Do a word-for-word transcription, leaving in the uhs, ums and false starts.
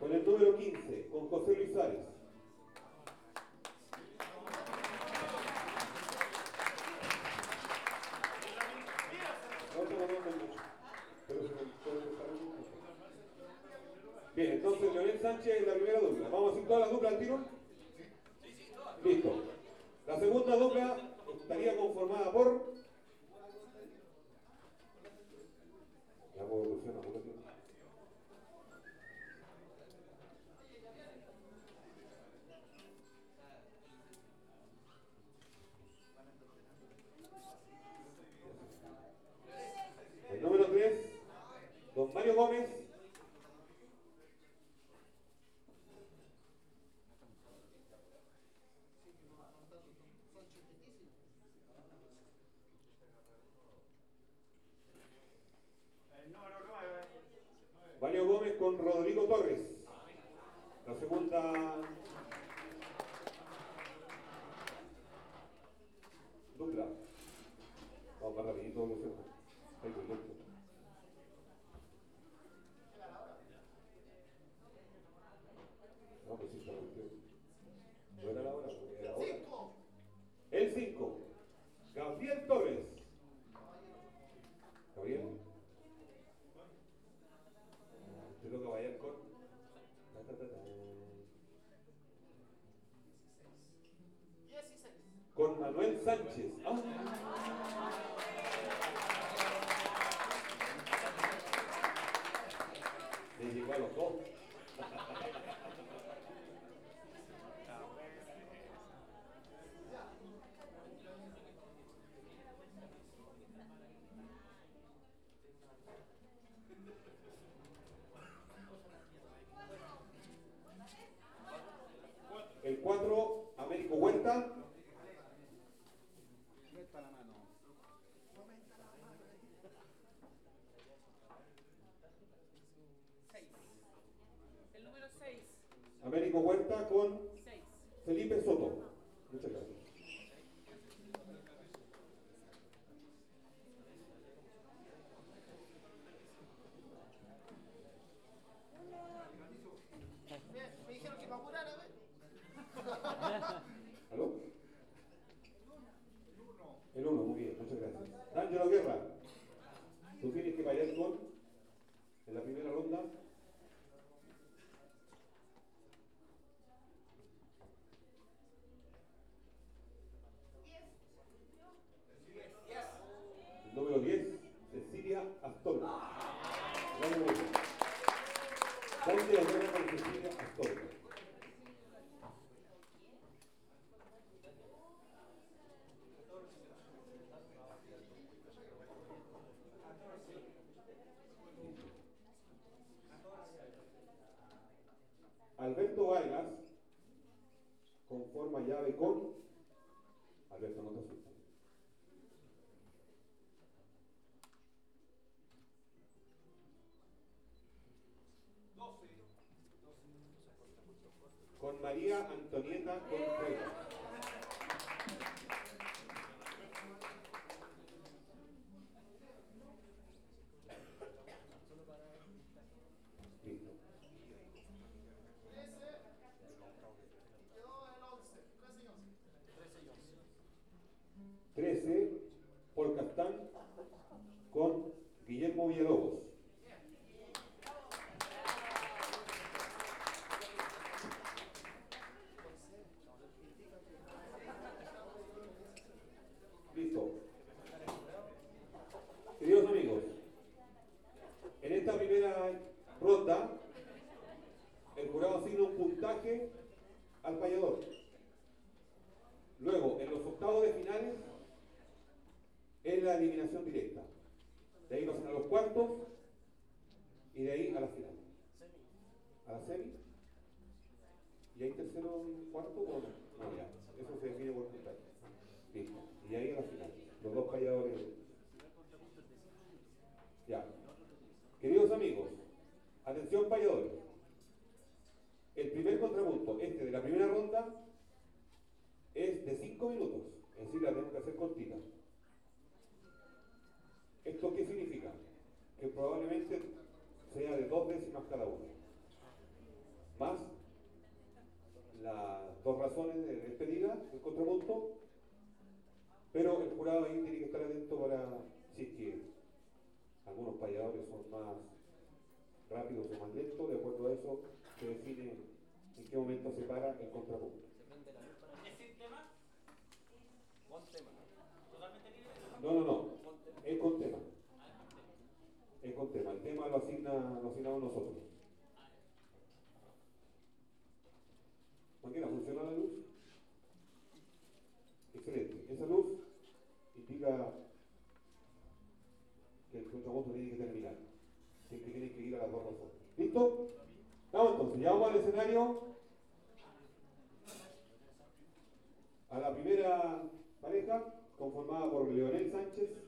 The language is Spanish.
con el número quince, con José Luis Suárez. Bien, entonces Leonel Sánchez es la primera dupla. ¿Vamos a hacer todas las duplas al tiro? Listo. La segunda dupla estaría conformada por... La puedo evolucionar, ¿no? El número tres, don Mario Gómez. Mario Gómez con Rodrigo Torres. La segunda dupla. Vamos para rapidito, Luciano. Ahí voy, lento. No, pues sí, está bien. No era la hora, porque era hora. El cinco. Gabriel Torres. Gabriel. Te toca bailar con... Con Manuel Sánchez. ¡Ah! Le llegó a los dos. El cuatro, Américo Huerta. El número seis. Américo Huerta con Felipe Soto. Muchas gracias. Me dijeron que me apurara, ¿Aló? El uno, muy bien, muchas gracias. D'Angelo Guerra, tú tienes que bailar con, en la primera ronda, el número diez, Cecilia Astorga. D'Angelo Guerra con Cecilia Astorga. Alberto Vargas conforma llave con Alberto, no te asustes. Con María Antonieta Contreras. trece, Paul Castán con Guillermo Villalobos. Listo. Queridos amigos, en esta primera ronda, el jurado asigna un puntaje al payador. Luego, en los octavos de finales, es la eliminación directa. De ahí pasan a los cuartos y de ahí a la final. A la semi. ¿Y hay tercero y cuarto o no? No, ya. Eso se define por puntaje. Listo. Y ahí a la final. Los dos payadores. Ya. Queridos amigos, atención payadores. El primer contrapunto, este de la primera ronda, es de cinco minutos. Es decir, la tenemos que hacer cortita. ¿Esto qué significa? Que probablemente sea de dos décimas cada uno. contrapunto, pero el jurado ahí tiene que estar atento para, si es que algunos payadores son más rápidos o más lentos, de acuerdo a eso se define en qué momento se para el contrapunto. ¿Es sin tema? Con tema. ¿Totalmente libre? No, no, no, es con tema. Es con tema, el tema lo, asigna, lo asignamos nosotros. Maquina, ¿funciona la luz? Excelente. Esa luz indica que el contrapunto tiene que terminar. Así que tiene que ir a las dos razones. ¿Listo? Vamos entonces, ya vamos al escenario. A la primera pareja, conformada por Leonel Sánchez